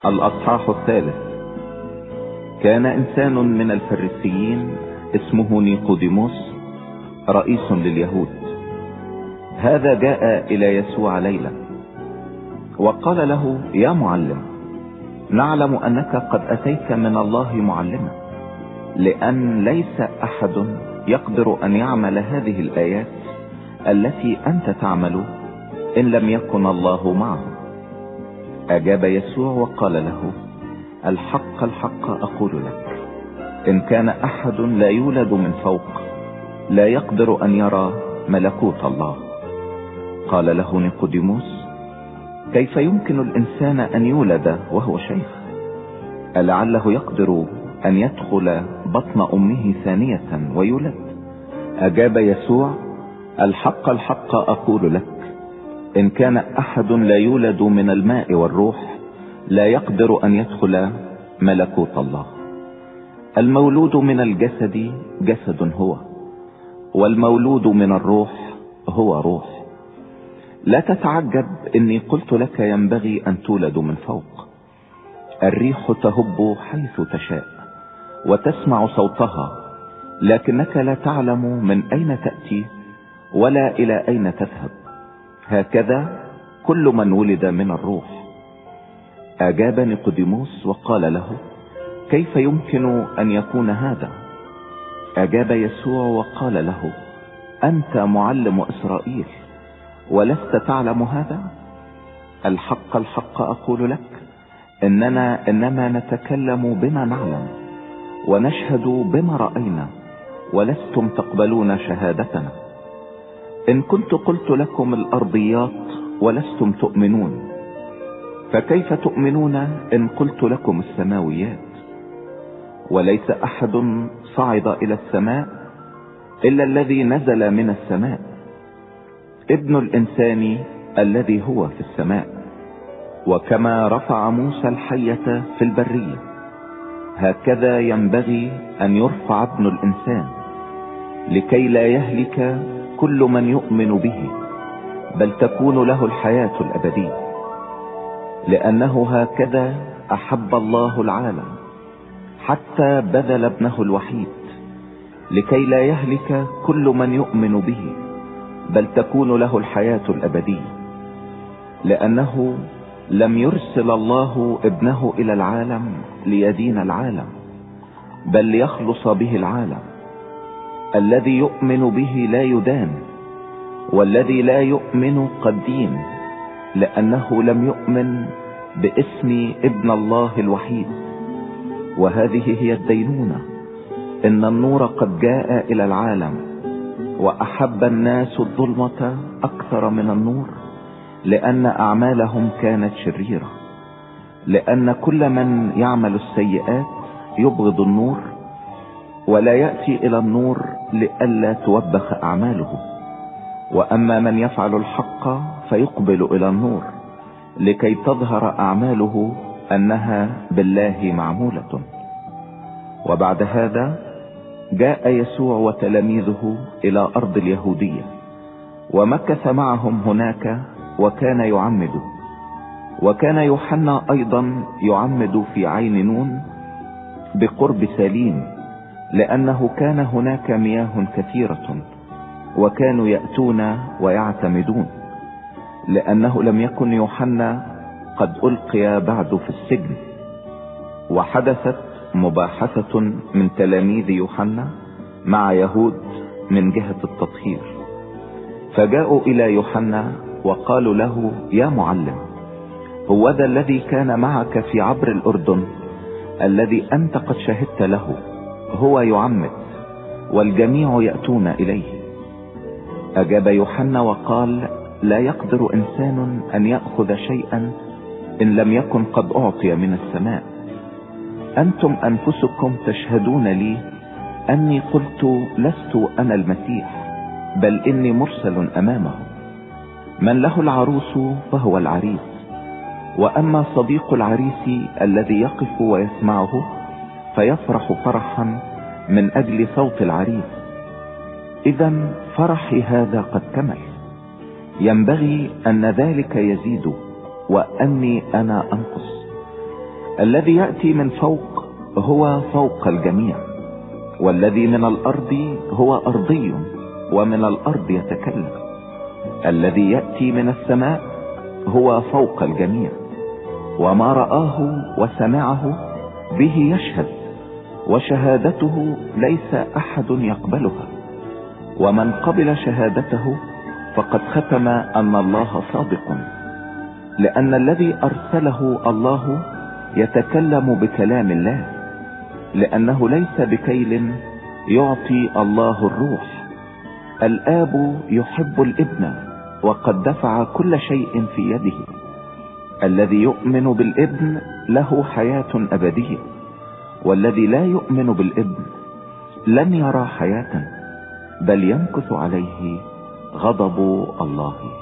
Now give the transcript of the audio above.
الأصحاح 3. كان إنسان من الفريسيين اسمه نيقوديموس رئيس لليهود. هذا جاء إلى يسوع ليلة وقال له: يا معلم، نعلم أنك قد أتيت من الله معلما، لأن ليس أحد يقدر أن يعمل هذه الآيات التي أنت تعمل إن لم يكن الله معه. أجاب يسوع وقال له: الحق الحق أقول لك، إن كان أحد لا يولد من فوق لا يقدر أن يرى ملكوت الله. قال له نيقوديموس: كيف يمكن الإنسان أن يولد وهو شيخ؟ ألعله يقدر أن يدخل بطن أمه ثانية ويولد؟ أجاب يسوع: الحق الحق أقول لك، إن كان أحد لا يولد من الماء والروح لا يقدر أن يدخل ملكوت الله. المولود من الجسد جسد هو، والمولود من الروح هو روح. لا تتعجب إني قلت لك ينبغي أن تولد من فوق. الريح تهب حيث تشاء وتسمع صوتها، لكنك لا تعلم من أين تأتي ولا إلى أين تذهب. هكذا كل من ولد من الروح. أجاب نيقوديموس وقال له: كيف يمكن أن يكون هذا؟ أجاب يسوع وقال له: أنت معلم إسرائيل ولست تعلم هذا؟ الحق الحق أقول لك، إننا إنما نتكلم بما نعلم ونشهد بما رأينا، ولستم تقبلون شهادتنا. إن كنت قلت لكم الأرضيات ولستم تؤمنون، فكيف تؤمنون إن قلت لكم السماويات؟ وليس أحد صعد إلى السماء إلا الذي نزل من السماء، ابن الإنسان الذي هو في السماء. وكما رفع موسى الحية في البرية، هكذا ينبغي أن يرفع ابن الإنسان، لكي لا يهلك كل من يؤمن به، بل تكون له الحياة الأبدية. لأنه هكذا أحب الله العالم حتى بذل ابنه الوحيد، لكي لا يهلك كل من يؤمن به، بل تكون له الحياة الأبدية. لأنه لم يرسل الله ابنه إلى العالم ليدين العالم، بل ليخلص به العالم. الذي يؤمن به لا يدان، والذي لا يؤمن قد دين، لأنه لم يؤمن باسم ابن الله الوحيد. وهذه هي الدينونة، إن النور قد جاء إلى العالم، وأحب الناس الظلمة أكثر من النور، لأن أعمالهم كانت شريرة. لأن كل من يعمل السيئات يبغض النور، ولا يأتي إلى النور لئلا توبخ أعماله. وأما من يفعل الحق فيقبل إلى النور، لكي تظهر أعماله أنها بالله معمولة. وبعد هذا جاء يسوع وتلاميذه إلى أرض اليهودية، ومكث معهم هناك وكان يعمد. وكان يوحنا أيضا يعمد في عين نون بقرب ساليم، لأنه كان هناك مياه كثيرة، وكانوا يأتون ويعتمدون، لأنه لم يكن يوحنا قد ألقي بعد في السجن. وحدثت مباحثة من تلاميذ يوحنا مع يهود من جهة التطهير، فجاءوا إلى يوحنا وقالوا له: يا معلم، هو ذا الذي كان معك في عبر الأردن، الذي أنت قد شهدت له، هو يعمد والجميع يأتون إليه. أجاب يوحنا وقال: لا يقدر إنسان أن يأخذ شيئا إن لم يكن قد أعطي من السماء. أنتم أنفسكم تشهدون لي أني قلت لست أنا المسيح، بل إني مرسل أمامه. من له العروس فهو العريس، وأما صديق العريس الذي يقف ويسمعه فيفرح فرحا من أجل صوت العريس. إذن فرحي هذا قد كمل. ينبغي أن ذلك يزيد وأني أنا أنقص. الذي يأتي من فوق هو فوق الجميع، والذي من الأرض هو أرضي ومن الأرض يتكلم. الذي يأتي من السماء هو فوق الجميع، وما رآه وسمعه به يشهد، وشهادته ليس أحد يقبلها. ومن قبل شهادته فقد ختم أن الله صادق، لأن الذي أرسله الله يتكلم بكلام الله، لأنه ليس بكيل يعطي الله الروح. الآب يحب الابن وقد دفع كل شيء في يده. الذي يؤمن بالابن له حياة أبدية، والذي لا يؤمن بالابن لن يرى حياة، بل يمكث عليه غضب الله.